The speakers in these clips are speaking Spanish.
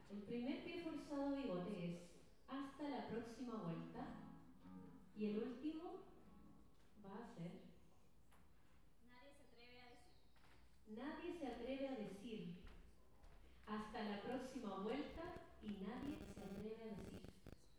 El primer pie forzado bigote es hasta la próxima vuelta. Y el último va a ser... Nadie se atreve a decir. Nadie se atreve a decir. Hasta la próxima vuelta y nadie se atreve a decir.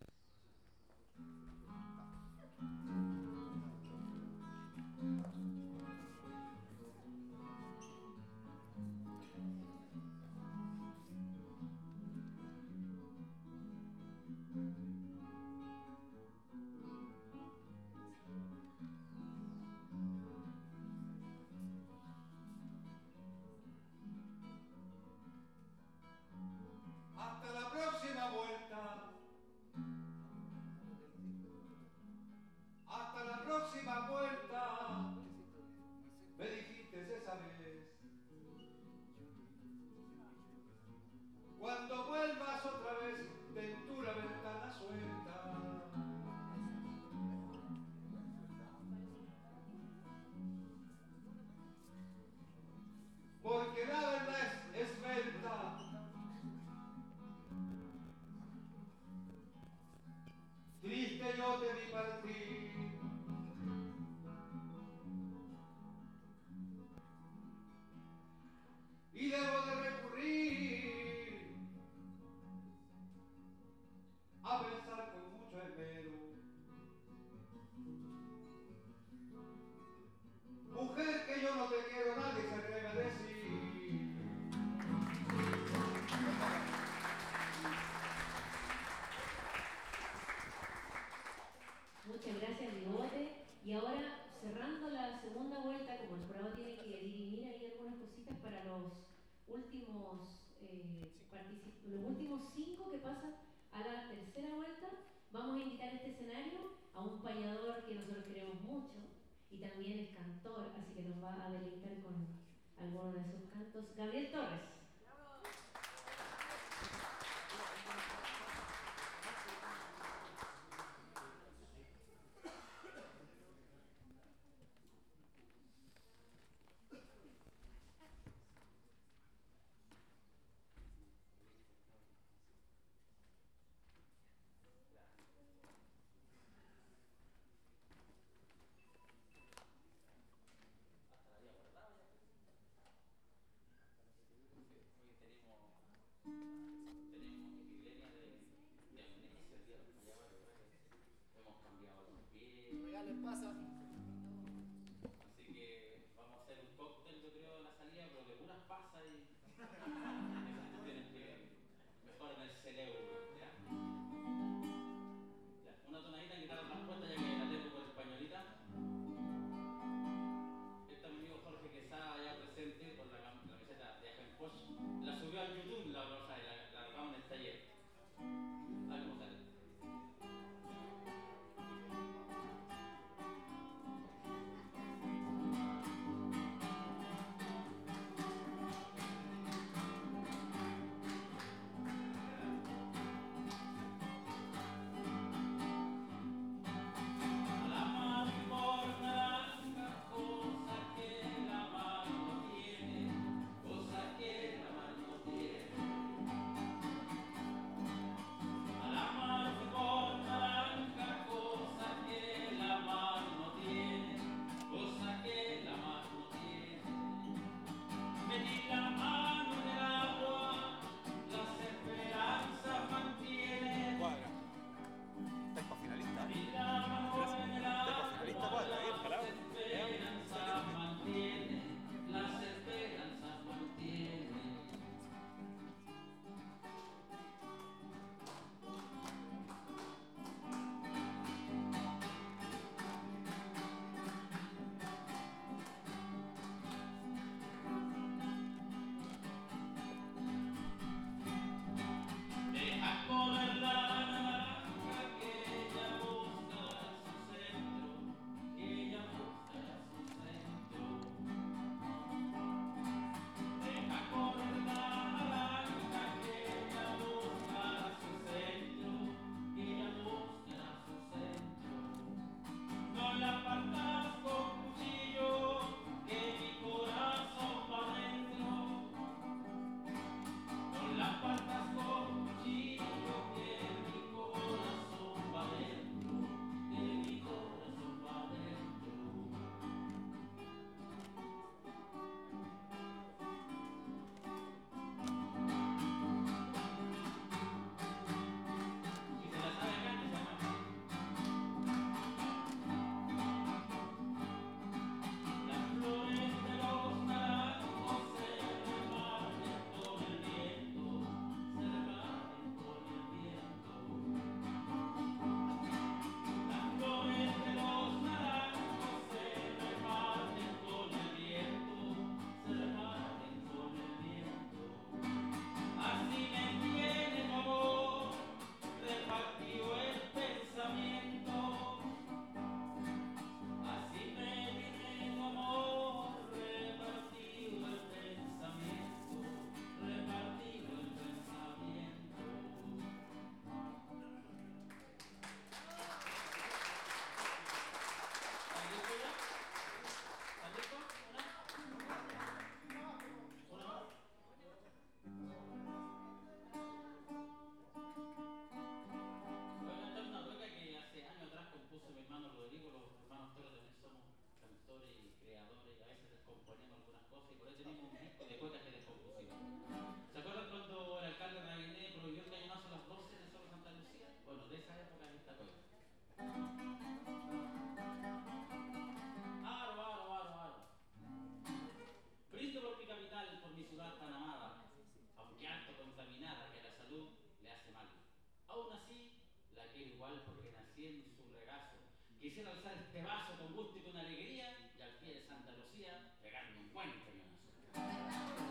Hasta la próxima vuelta. Hasta la próxima vuelta. Me dijiste esa vez. Cuando vuelvas otra vez, ten tú la ventana suelta. Porque la verdad es esbelta. Triste yo te vi partir. Y debo de recurrir a pensar con mucho esmero. Mujer, que yo no te quiero, nadie se atreve a decir. Muchas gracias, Bigote. Y ahora, cerrando la segunda vuelta, como el programa tiene que dirimir ahí algunas cositas para los últimos 5 que pasan a la tercera vuelta, vamos a invitar a este escenario a un payador que nosotros queremos mucho y también es cantor, así que nos va a deleitar con algunos de sus cantos. Gabriel Torres. igual porque nací en su regazo. Quisiera alzar este vaso con gusto y con alegría y al pie de Santa Lucía pegarme un buen cañonazo.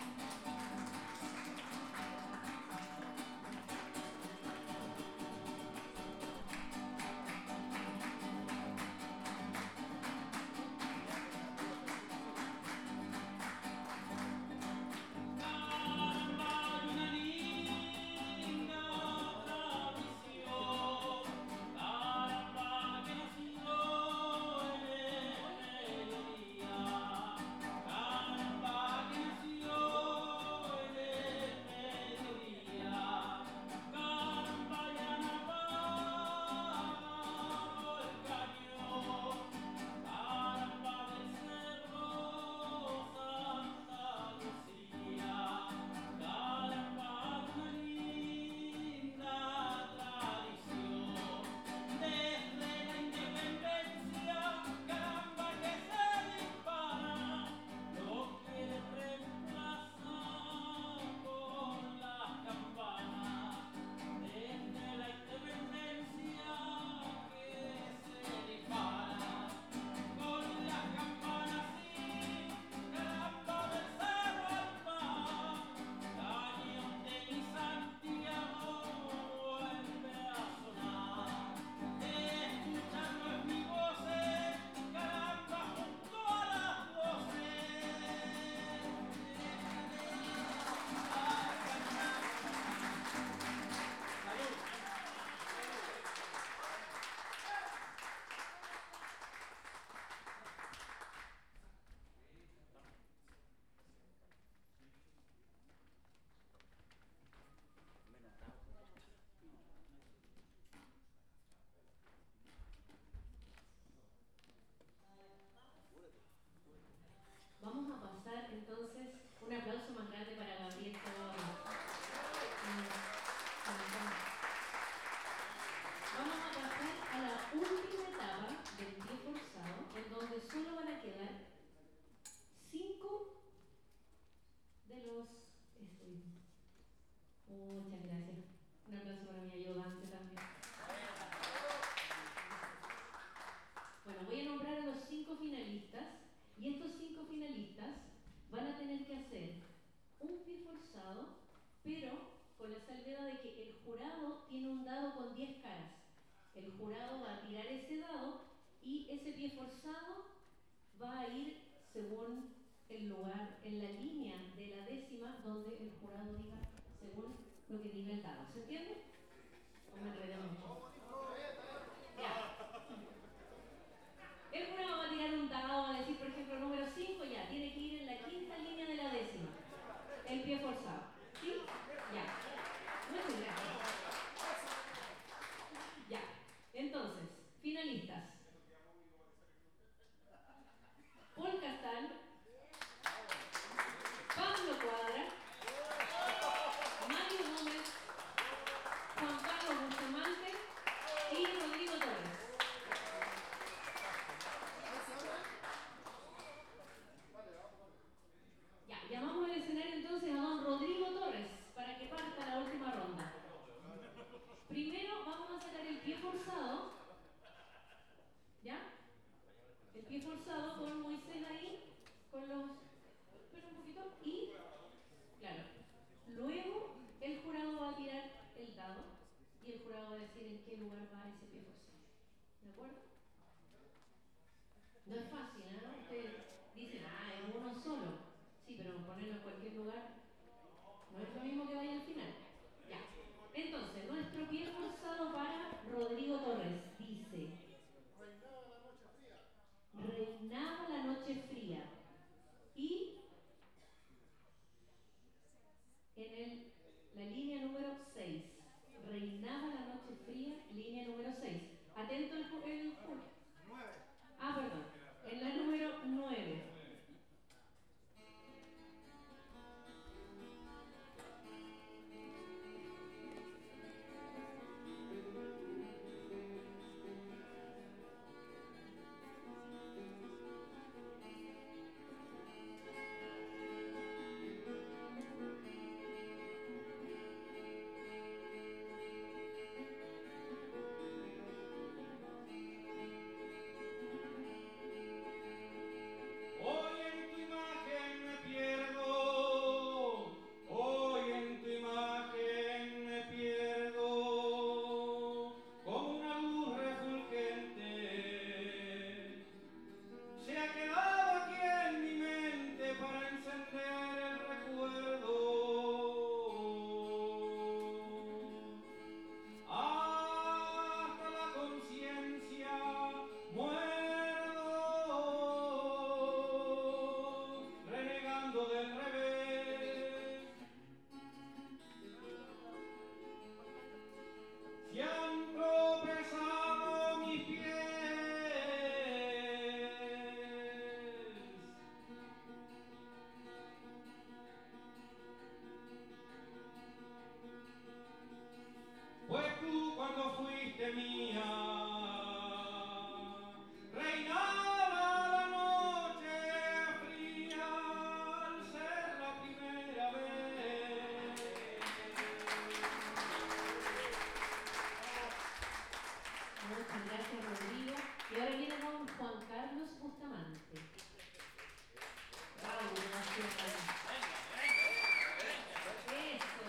Vamos a pasar entonces un aplauso más grande para Gabriel Toro. Vamos a pasar a la última etapa del pie forzado, en donde solo van a quedar 5 de los... Muchas gracias. Un aplauso para mi ayudante también. Bueno, voy a nombrar a los 5 finalistas y estos 5 finalistas van a tener que hacer un pie forzado, pero con la salvedad de que el jurado tiene un dado con 10 caras. El jurado va a tirar ese dado y ese pie forzado va a ir según el lugar, en la línea de la décima donde el jurado diga, según lo que diga el dado. ¿Se entiende? ¿O me enredé mucho? Ya. El jurado va a tirar un dado, va a decir, por ejemplo, número 5, ya, tiene que ir en la quinta línea de la décima. El pie forzado. ¿Sí? Ya. Muchas gracias. Ya. Entonces, finalistas. Paul Castal, Pablo Cuadra, Mario Gómez, Juan Carlos Bustamante y Rodrigo Torres. Ya, llamamos al escenario entonces a don Rodrigo Torres para que parta la última ronda. Primero vamos a sacar el pie forzado. ¿Ya? El pie forzado con Moisés ahí, con los... Espera un poquito. Y, claro, luego el jurado va a tirar el dado y el jurado va a decir en qué lugar va ese pie forzado. ¿De acuerdo? No es fácil, ¿eh? Ustedes dicen, es uno solo. Sí, pero ponerlo en cualquier lugar no es lo mismo que vaya al final. Ya. Entonces, nuestro pie forzado para Rodrigo Torres dice: reinaba la noche fría. Y en la línea número 6. Reinaba la noche fría, línea número 6. Atento el perdón. En la número 9. temía. Reinaba la noche fría al ser la primera vez. Muchas gracias, Rodrigo. Y ahora viene don Juan Carlos Bustamante. Bravo, gracias. Eso.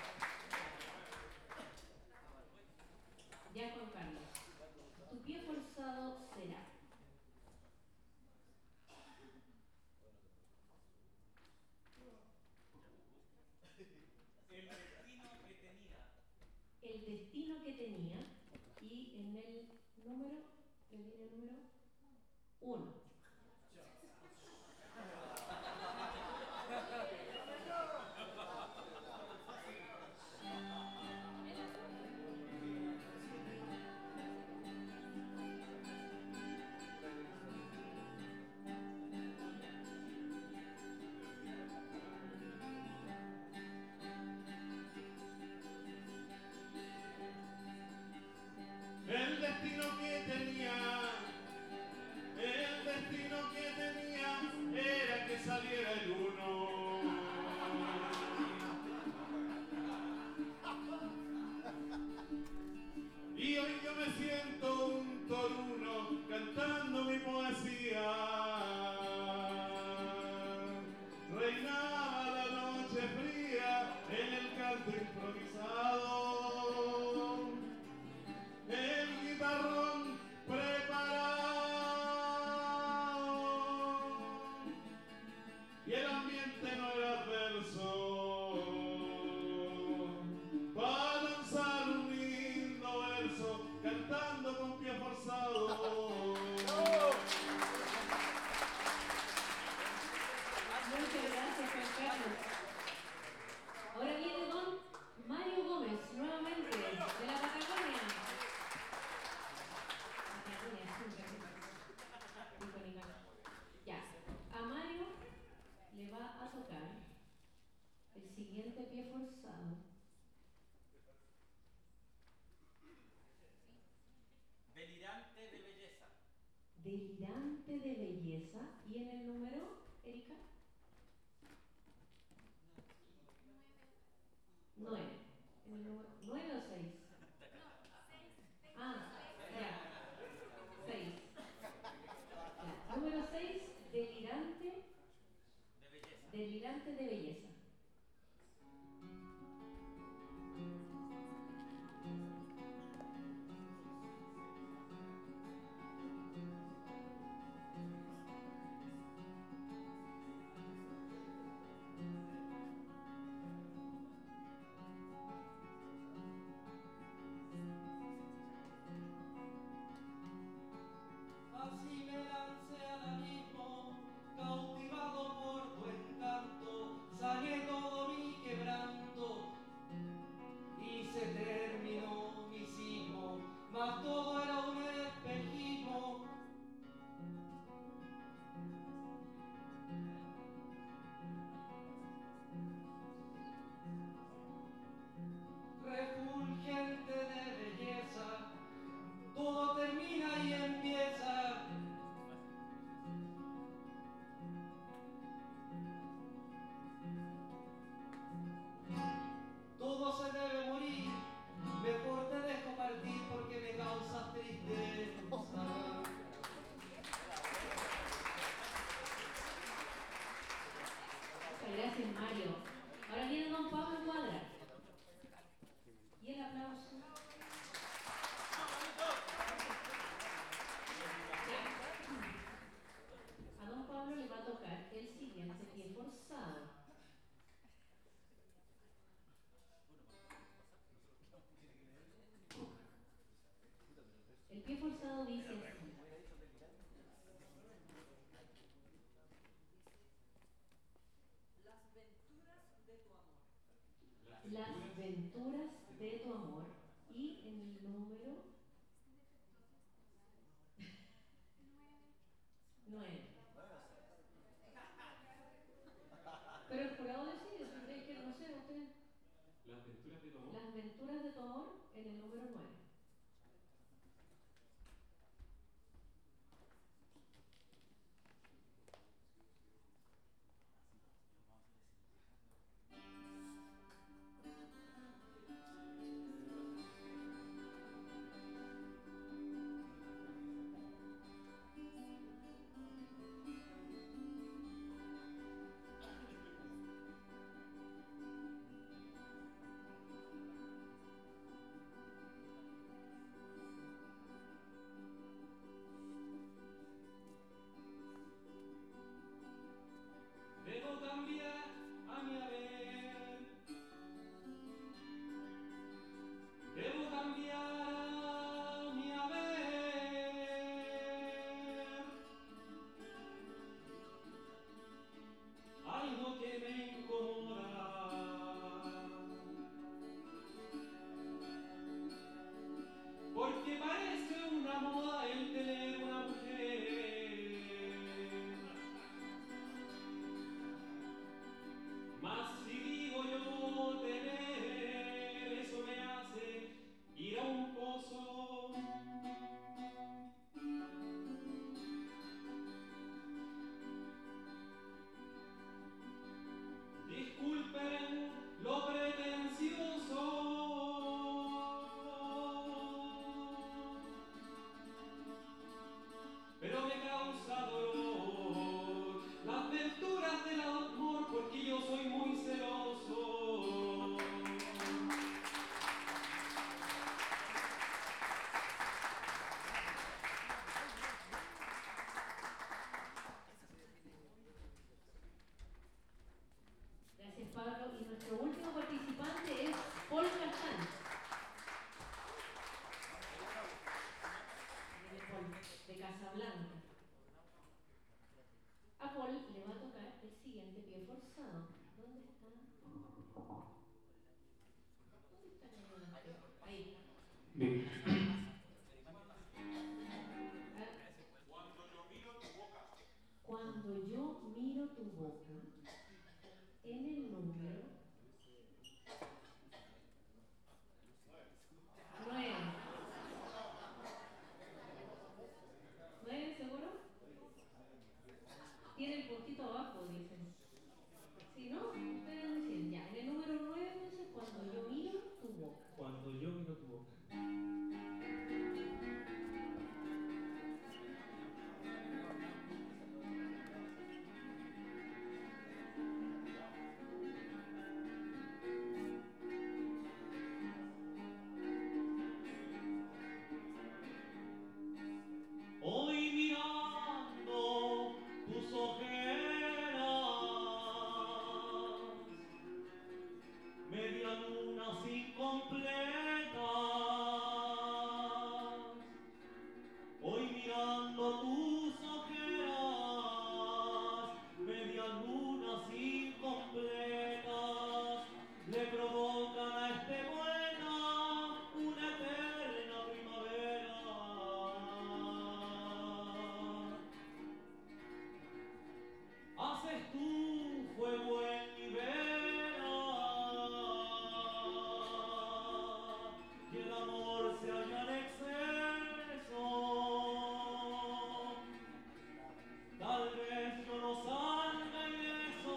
Ya, Juan Carlos. Tu pie forzado será. El destino que tenía, y en el número, en el número 1. El destino que tenía era que saliera el uno. Y hoy yo me siento un toruno cantando mi poesía. Reinaba la noche fría en el canto improvisado. El guitarrón preparado y el ambiente no era adverso para lanzar un lindo verso cantando con pie forzado. Muchas gracias, Juan Carlos. Ahora viene don Mario Gómez, nuevamente, de la Patagonia. Patagonia, siempre. Icónica. Ya, a Mario le va a tocar el siguiente pie forzado. Delirante de belleza. Delirante de belleza. ¿Y en el número, Erika? 9. ¿En el número 9 o 6? Ah, ya. 6. Ya. Número 6, delirante. De belleza. Delirante de belleza. Así me lancé al abismo, cautivado por tu encanto, saqué todo mi quebranto y se terminó mi sismo, mas todo era un espejismo. Refulgente de belleza, todo termina y empieza. Todo se debe morir, mejor te dejo partir porque me causas tristeza. Gracias, Mario. Ahora viene don Pablo Cuadra. Y el aplauso. A don Pablo le va a tocar el siguiente pie forzado. El pie forzado dice así. Las venturas de tu amor. Y en el número 9. Pero el jurado decide, si ustedes quieren, no sé, ustedes. Las aventuras de tu amor. Las venturas de tu amor en el número 9. Nuestro último participante es Paul Castán. Viene Paul, de Casablanca. A Paul le va a tocar el siguiente pie forzado. ¿Dónde está? ¿Dónde está el adelante? Ahí. Bien. Cuando yo miro tu boca, en el número 9. ¿9 seguro? Tiene el puntito abajo, dicen. Si no, ustedes me dicen, ya, en el número 9 entonces, cuando yo miro tu boca. Cuando yo miro tu boca. Hoy mirando tus ojeras, media luna incompletas. Hoy mirando tus ojeras, media lunas incompletas, le provocan a este poeta una eterna primavera. Haces tú fuego en mi vera, y el amor se halla en exceso. Tal vez yo no salga ileso,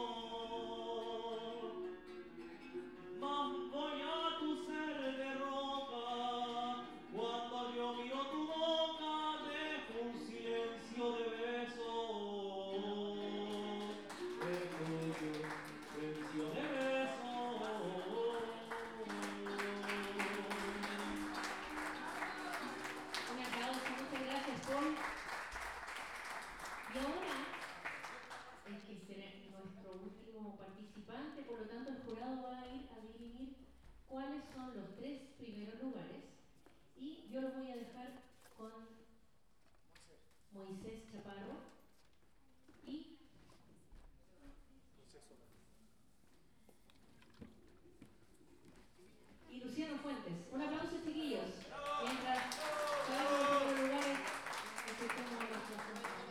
mas voy a tu ser de roca. Cuando yo miro tu boca, dejo un silencio de besos. Dejo un silencio de besos. Un aplauso, muchas gracias, Paul. Y ahora es que será nuestro último participante, por lo tanto el jurado va a ir a dirimir cuáles son los 3 primeros lugares y yo los voy a dejar con Moisés Chaparro y Luciano Fuentes. Un aplauso, chiquillos. Mientras todos los primeros lugares escuchamos a nuestros compañeros.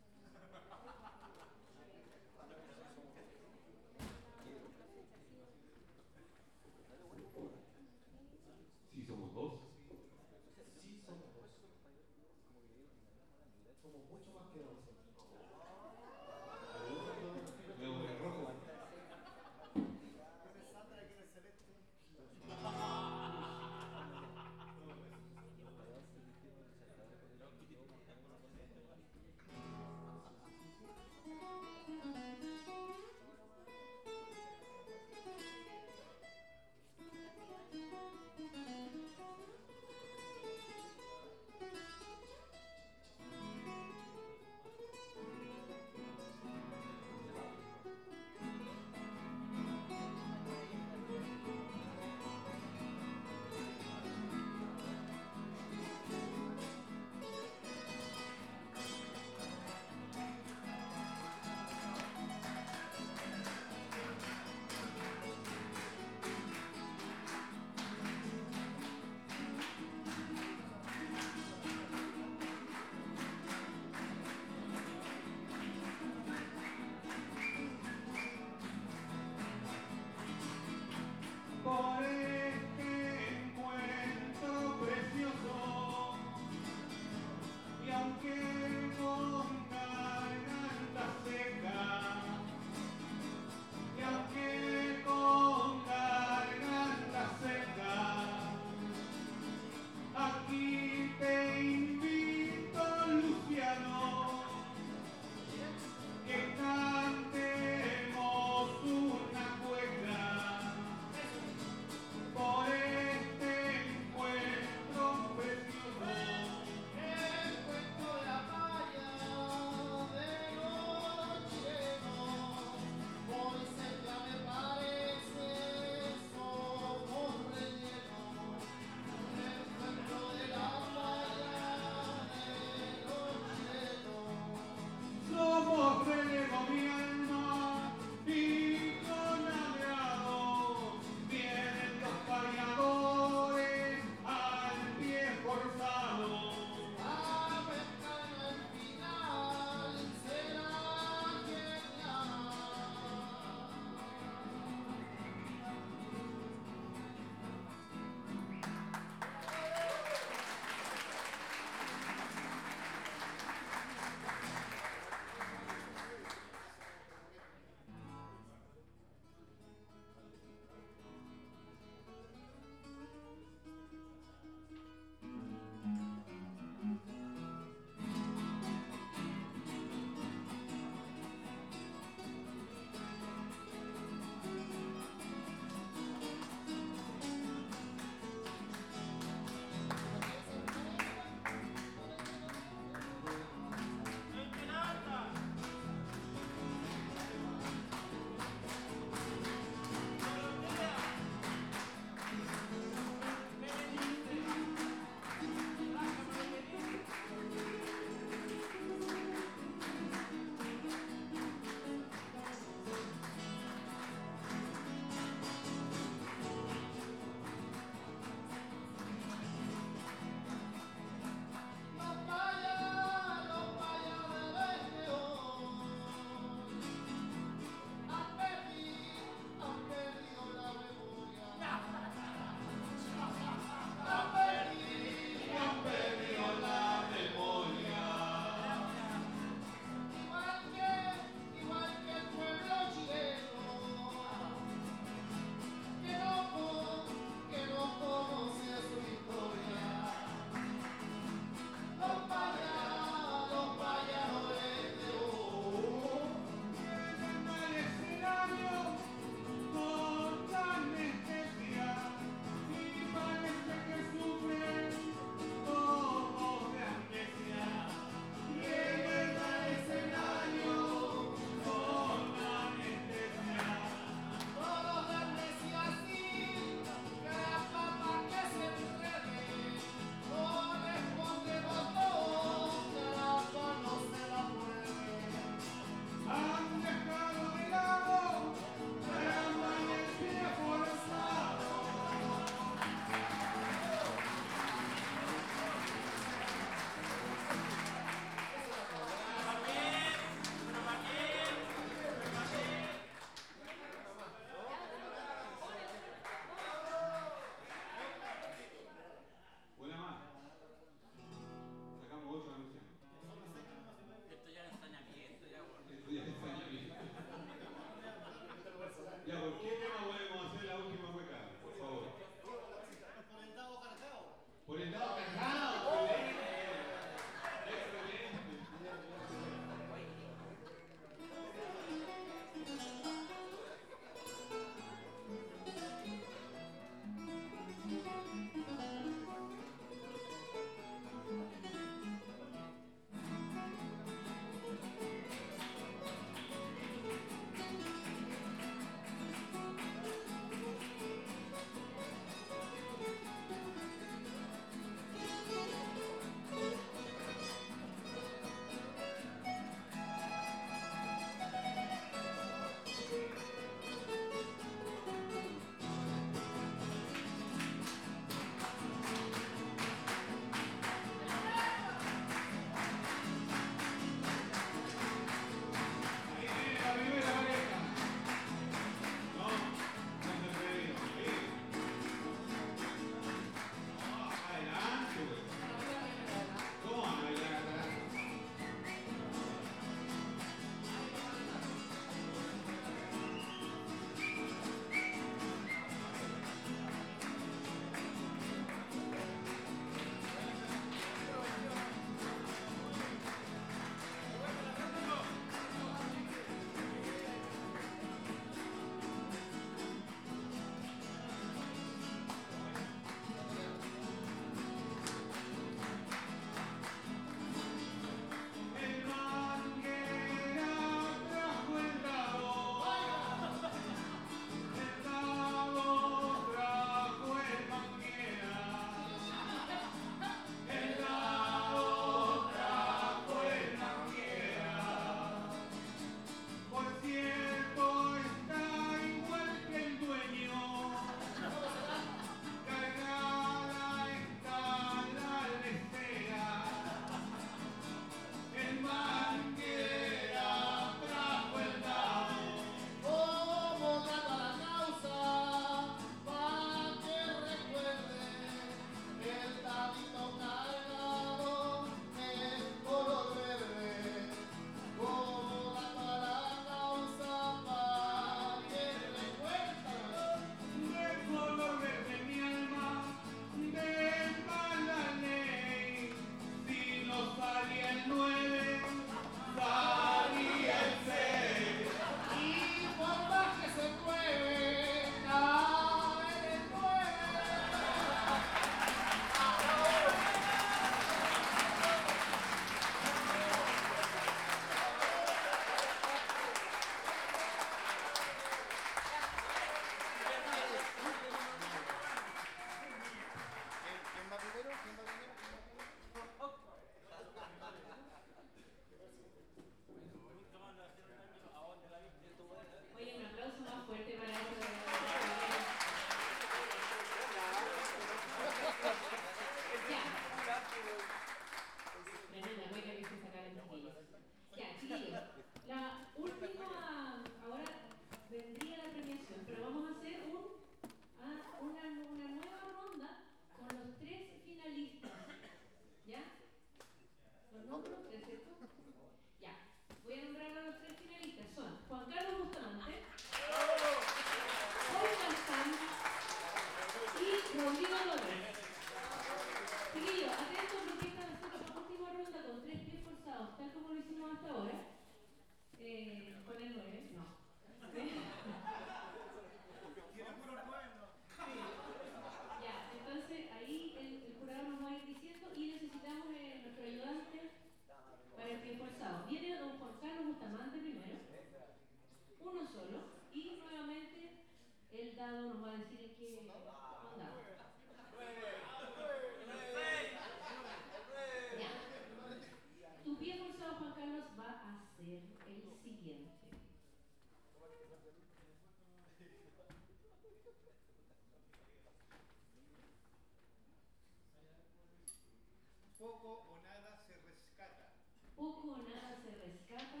Poco o nada se rescata.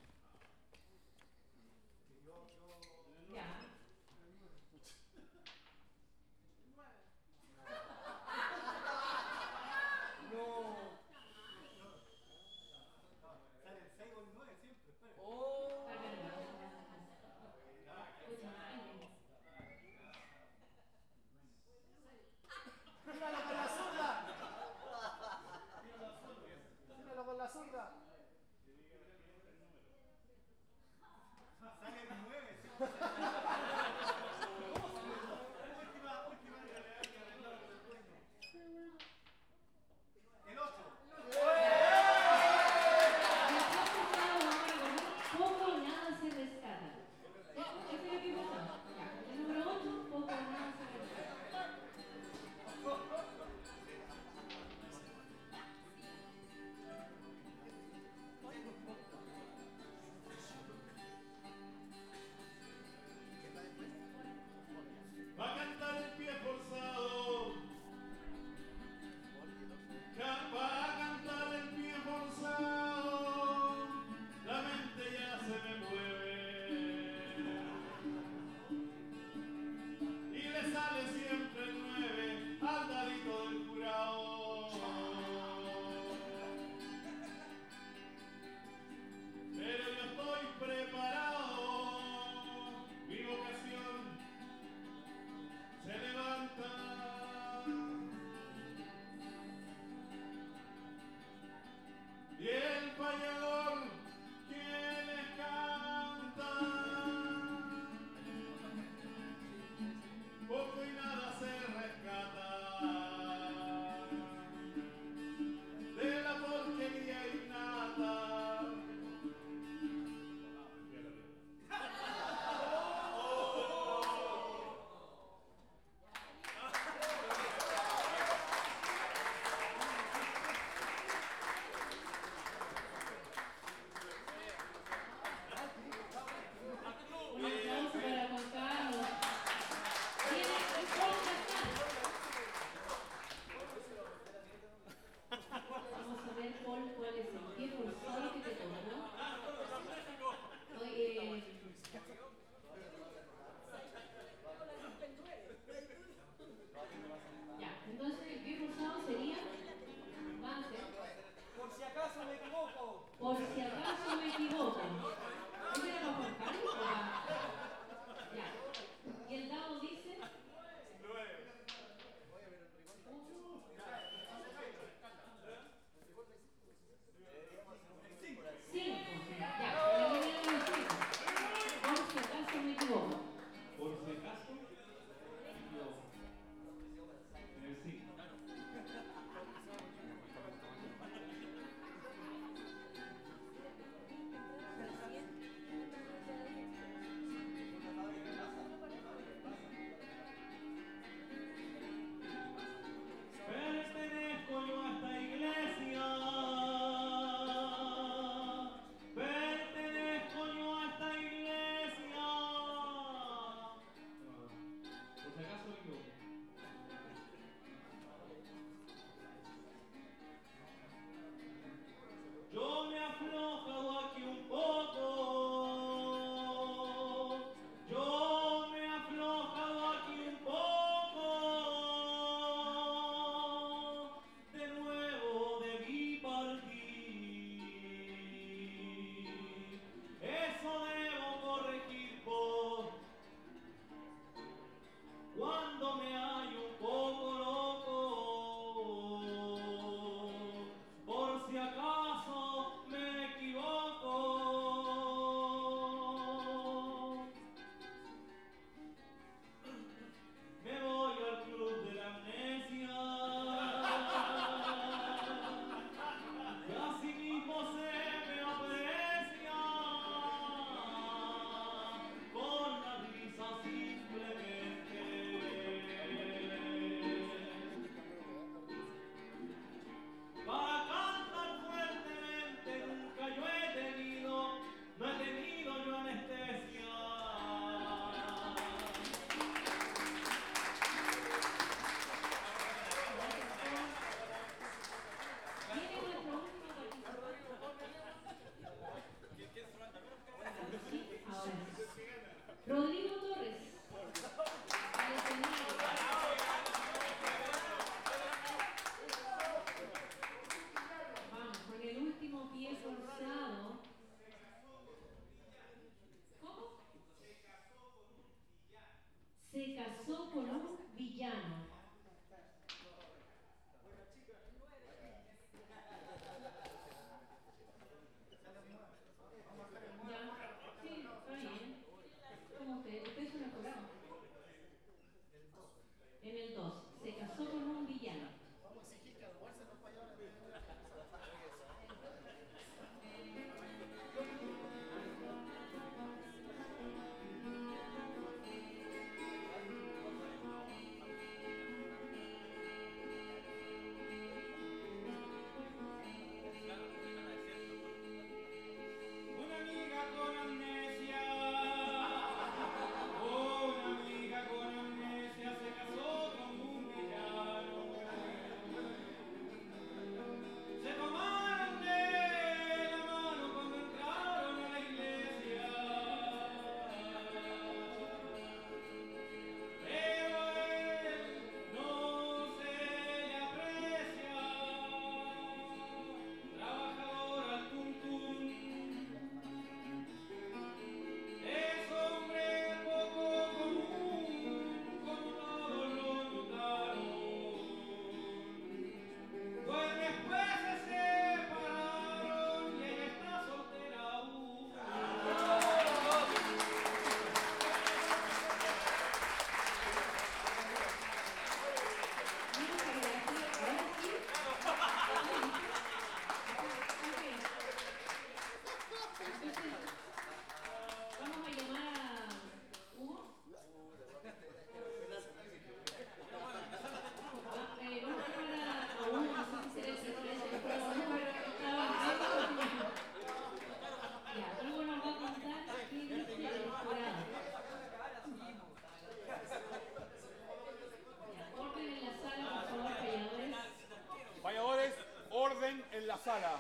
Ya. No. Sale el 6 o el 9 siempre. Oh. Está cargado. Escucha, ay, ¡Míralo con la zurda! ¡Míralo con la zurda! Guatemala.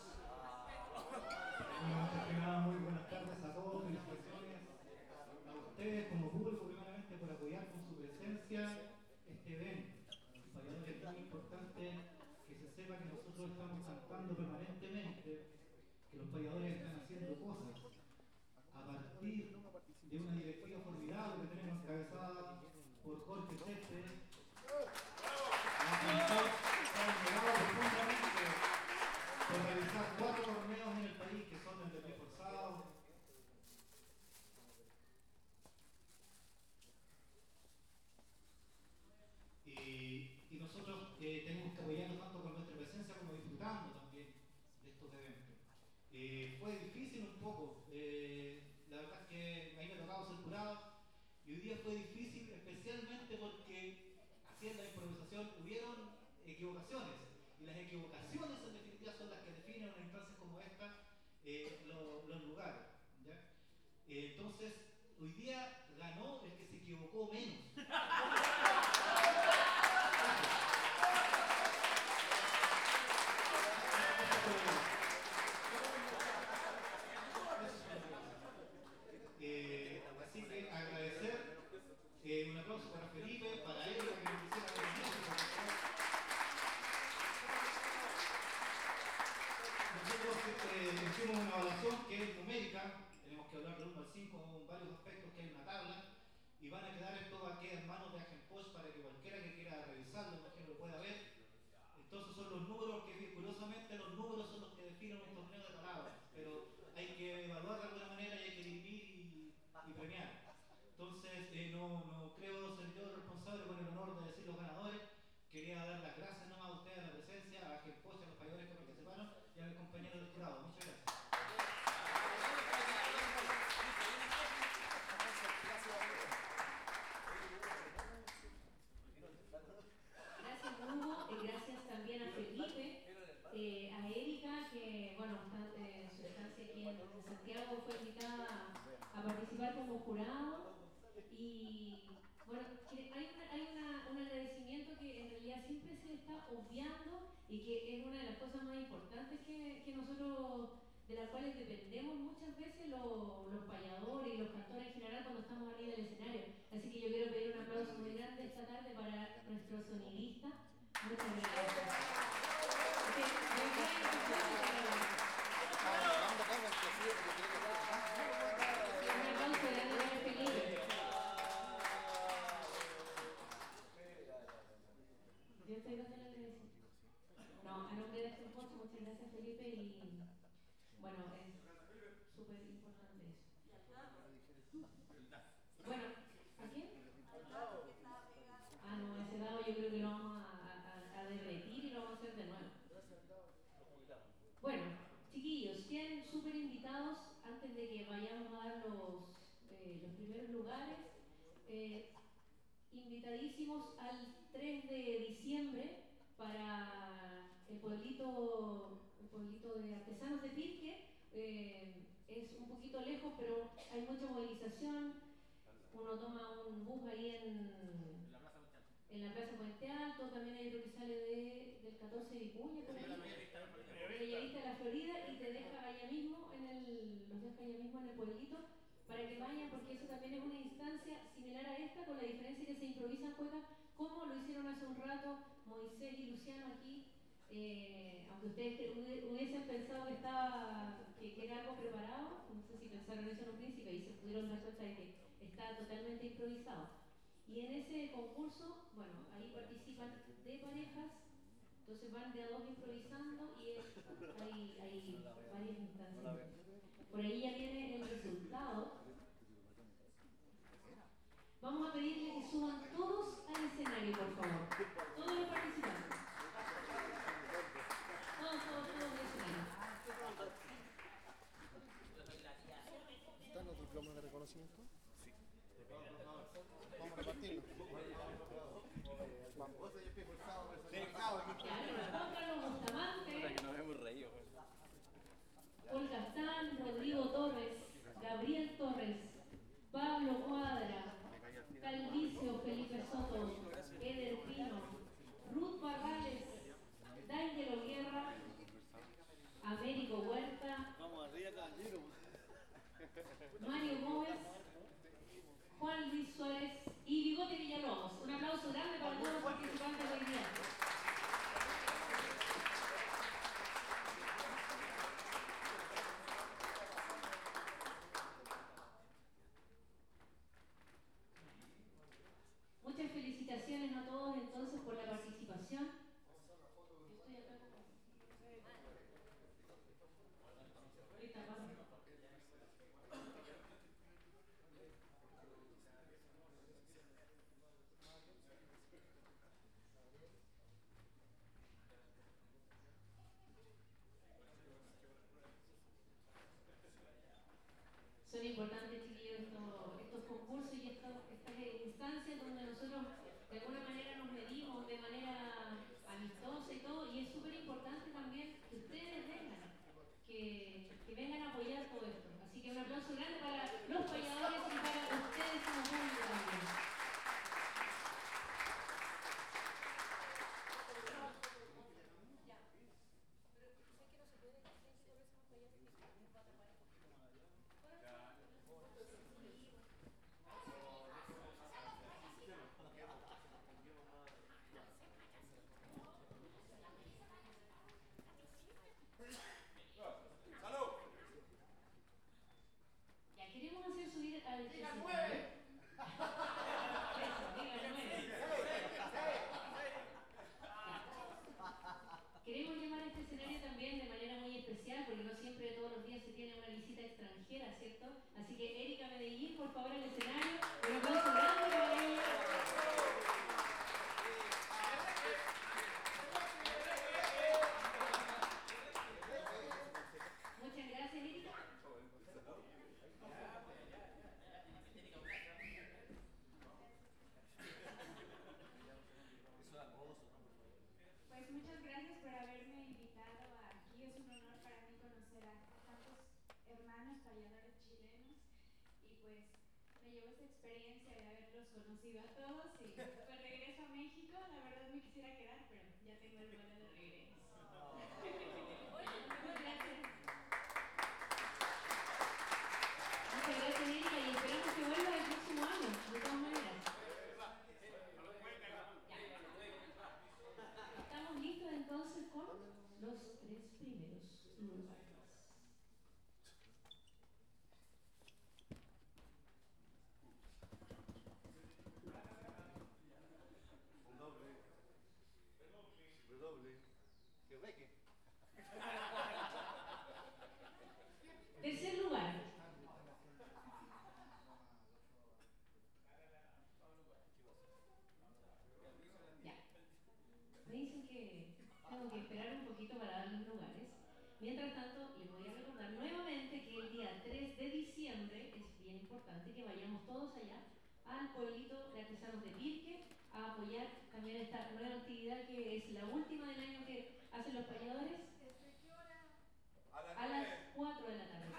Antes que nada, muy buenas tardes a todos, felicitaciones a ustedes como público primeramente por apoyar con su presencia este evento. Para nosotros es muy importante que se sepa que nosotros estamos cantando permanentemente, que los payadores están haciendo cosas a partir de una directiva formidable que tenemos encabezada por Jorge Céspedes. Por realizar 4 torneos en el país que son el de pie forzado. Y nosotros tenemos que apoyarnos tanto con nuestra presencia como disfrutando también de estos eventos. Fue difícil un poco, la verdad es que a mí me ha tocado ser jurado y hoy día fue difícil especialmente porque haciendo la improvisación hubieron equivocaciones. Y las equivocaciones en definitiva son las que definen una instancia como esta, los lugares. ¿Ya? Entonces, hoy día ganó el que se equivocó menos. Así que agradecer, un aplauso para Felipe, para él, que nos hiciera la Nosotros hicimos una evaluación que es numérica, tenemos que hablar del 1 al 5 con varios aspectos que hay en una tabla, y van a quedar esto aquí en manos de Agenpost para que cualquiera que quiera revisarlo, imagino lo pueda ver. Entonces son los números que, curiosamente, los números son los que definen un torneo de palabras, pero hay que evaluar de alguna manera y hay que dividir y premiar. Entonces, no creo ser yo el responsable con el honor de decir los ganadores. Quería dar las gracias nomás a ustedes, a la presencia, a Agenpost, a los payadores que participaron y a mis compañeros del jurado. Muchas gracias. Gracias Hugo, y gracias también a Felipe, a Erika, que bueno, en su estancia aquí en Santiago fue invitada a participar como jurado. Y bueno, un agradecimiento que en realidad siempre se está obviando y que es una de las cosas más importantes que nosotros, de las cuales dependemos muchas veces los payadores y los cantores en general cuando estamos arriba del escenario. Así que yo quiero pedir un aplauso muy grande esta tarde para nuestro sonidista. Muchas gracias. Un aplauso grande para Felipe. Yo estoy dando la agradecimiento. No, a nombre de Agenpost, muchas gracias Felipe y bueno, es súper importante eso. Bueno, ¿a quién? Ah, no, ese dado yo creo que lo vamos a derretir y lo vamos a hacer de nuevo. Bueno, chiquillos, quedan súper invitados antes de que vayamos a dar los primeros lugares. Invitadísimos al 3 de diciembre para el pueblito de Artesanos de Pirque. Es un poquito lejos, pero hay mucha movilización. Uno toma un bus ahí en la Plaza Puente Alto, también hay otro que sale del 14 de Vicuña, por ahí, de Bellavista de la Florida, y te deja allá mismo los deja allá mismo en el pueblito, para que vayan, porque eso también es una instancia similar a esta, con la diferencia que se improvisan juegas, como lo hicieron hace un rato Moisés y Luciano aquí. Aunque ustedes hubiesen pensado que era algo preparado, no sé si pensaron eso en un principio y se pudieron dar cuenta de que está totalmente improvisado. Y en ese concurso, bueno, ahí participan de parejas, entonces van de a dos improvisando y hay varias instancias. Por ahí ya viene el resultado. Vamos a pedirle que suban todos al escenario, por favor. Todos los participantes. Todos al escenario. ¿Están los diplomas de reconocimiento? Sí. Vamos a repartirlo. Vamos. Claro, Carlos Bustamante. Que nos hemos reído. Olga Stán, Rodrigo Torres, Gabriel Torres, Pablo Cuadra, Calvicio Felipe Soto, Eder Pino, Queremos llamar a este escenario también de manera muy especial, porque no siempre todos los días se tiene una visita extranjera, ¿cierto? Así que Erika Medellín, por favor, al escenario. Un aplauso grande para ella. Muchas gracias, Erika. Pues muchas gracias por haberme invitado aquí. Es un honor para mí conocer a tantos hermanos payadores chilenos y pues me llevo esta experiencia de haberlos conocido a todos y pues regreso a México. La verdad me quisiera quedar, pero ya tengo el vuelo de regreso. Muchas gracias. Muchas gracias, Erika, y esperamos que vuelva el próximo año, de todas maneras. Estamos listos entonces con los 3 primeros lugares. Un doble. Redoble. Que reque. Tercer lugar. Ya. Me dicen que tengo que esperar un poquito para dar los lugares. Mientras tanto, les voy a recordar nuevamente que el día 3 de diciembre es bien importante que vayamos todos allá al pueblito de artesanos de Pirque a apoyar también esta nueva actividad que es la última del año que hacen los payadores. ¿Desde qué hora? A las 4 de la tarde.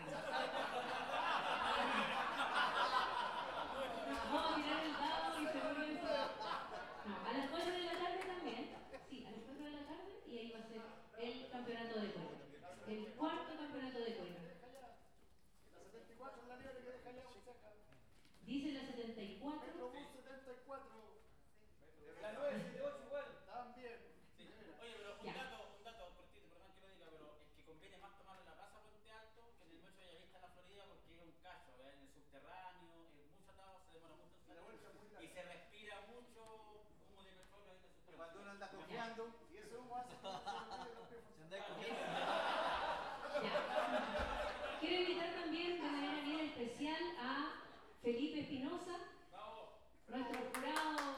Vamos a tirar el dado y seguramente. No, a las 4 de la tarde también. Sí, a las 4 de la tarde y ahí va a ser el campeonato de cuerda. El cuarto campeonato de cuerda. La 74 es la libre que deja allá muy cerca. Dice la 74. Metrobús 74. La 978 igual. También. Sí. Oye, pero Ya. un dato cortito, perdón que lo diga, pero es que conviene más tomarlo en la Plaza Puente Alto que en el Metro Bellavista en la Florida porque es un cacho, en el subterráneo, es mucho atado, se demora mucho en Y la vuelta es muy salir larga. y se respira mucho humo de petróleo ahí en el subterráneo. Cuando uno anda confiando. Y ese humo hace que se olvide los pies forzados. Ya. Quiero invitar también de manera bien especial a Felipe Espinosa, nuestro jurado.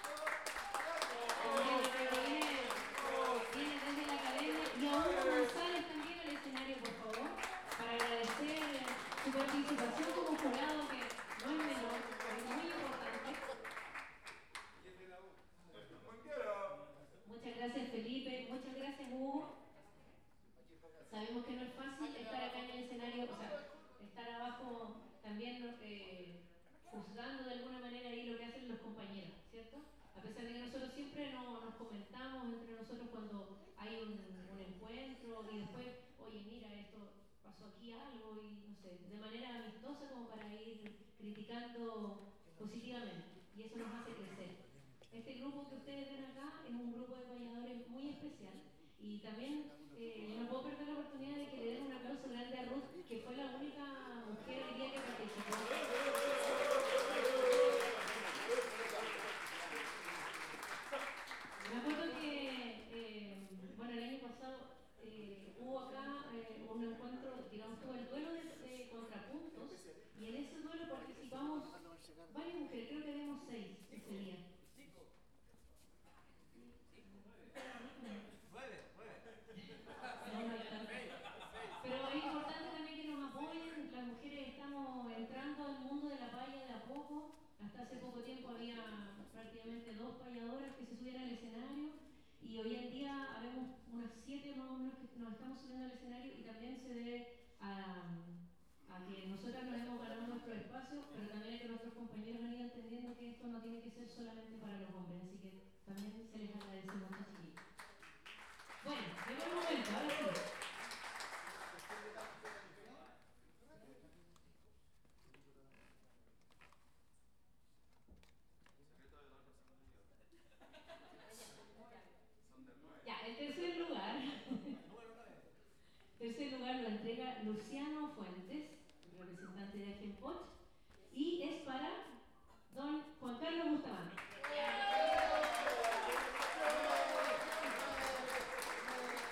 Viene desde la academia y a Hugo González también al escenario, por favor, para agradecer su participación como jurado, que no es menor, es muy importante. Muchas gracias, Felipe, muchas gracias, Hugo. Sabemos que no es fácil estar acá en el escenario, o sea, estar abajo también juzgando de alguna manera ahí lo que hacen los compañeros, ¿cierto? A pesar de que nosotros siempre nos comentamos entre nosotros cuando hay un encuentro y después, oye, mira, esto pasó aquí algo y no sé, de manera amistosa como para ir criticando positivamente y eso nos hace crecer. Este grupo que ustedes ven acá es un grupo de payadores muy especial y también no puedo perder la oportunidad de que le den un aplauso grande a Ruth, que fue la única mujer hoy día que participó. Me acuerdo que, bueno, el año pasado hubo acá un encuentro, digamos, todo el duelo de contrapuntos, y en ese duelo participamos varias mujeres, creo que éramos 6 ese día. 9. No, no hay tanto. Pero es importante también que nos apoyen, las mujeres estamos entrando al mundo de la paya de a poco, hasta hace poco tiempo había prácticamente 2 payadoras que se subían al escenario y hoy en día habemos unas 7 más o menos que nos estamos subiendo al escenario y también se debe a que nosotras nos hemos ganado nuestro espacio, pero también a que nuestros compañeros han ido entendiendo que esto no tiene que ser solamente para los hombres, así que también se les agradece mucho, chiquillos. Bueno, llegó el momento, ahora sí. Ya, el tercer lugar. Tercer lugar lo entrega Luciano Fuentes, representante de Agenpoch, y es para don Juan Carlos Bustamante.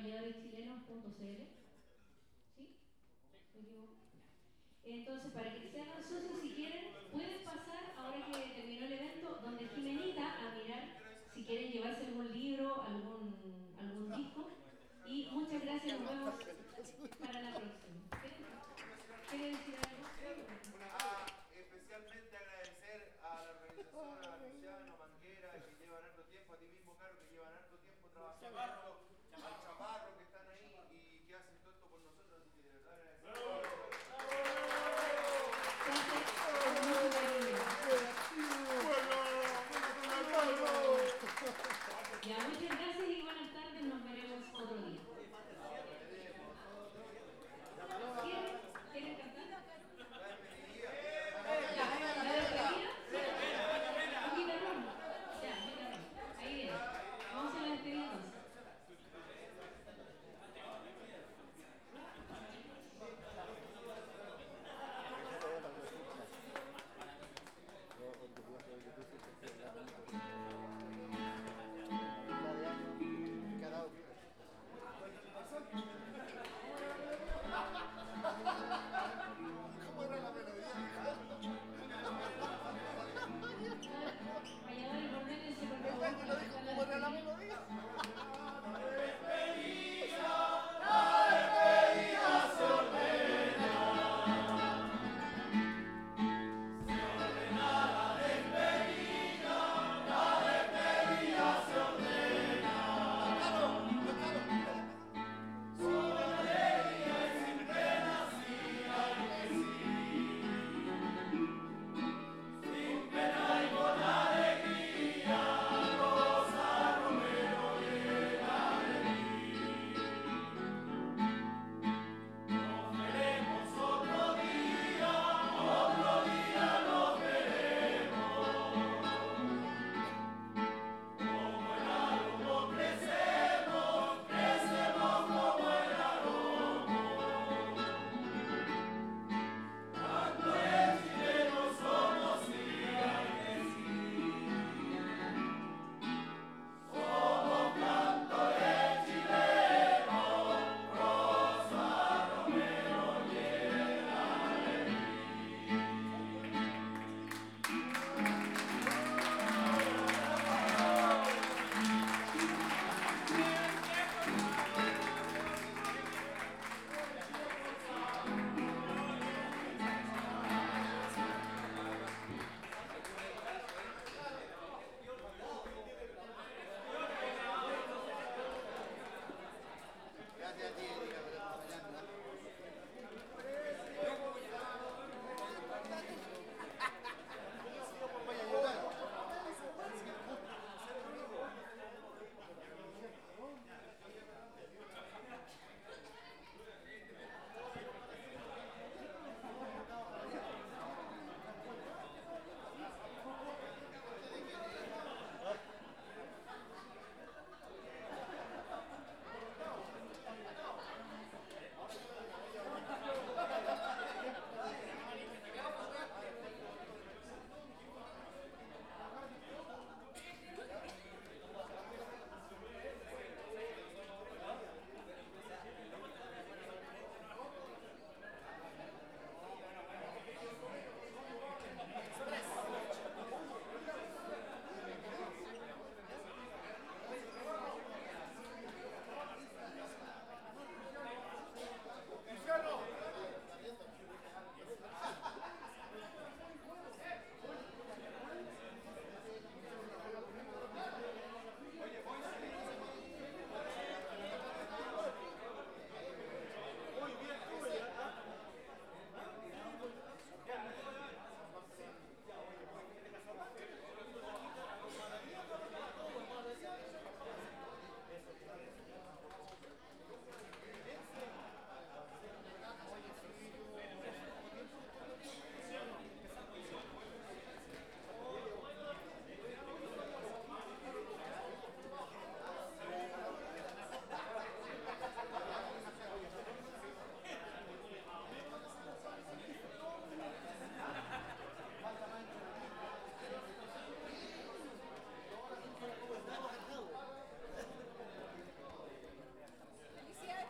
payadorechchilenos.cl. ¿Sí? ¿Me equivoco? Entonces, para que se hagan socios si quieren,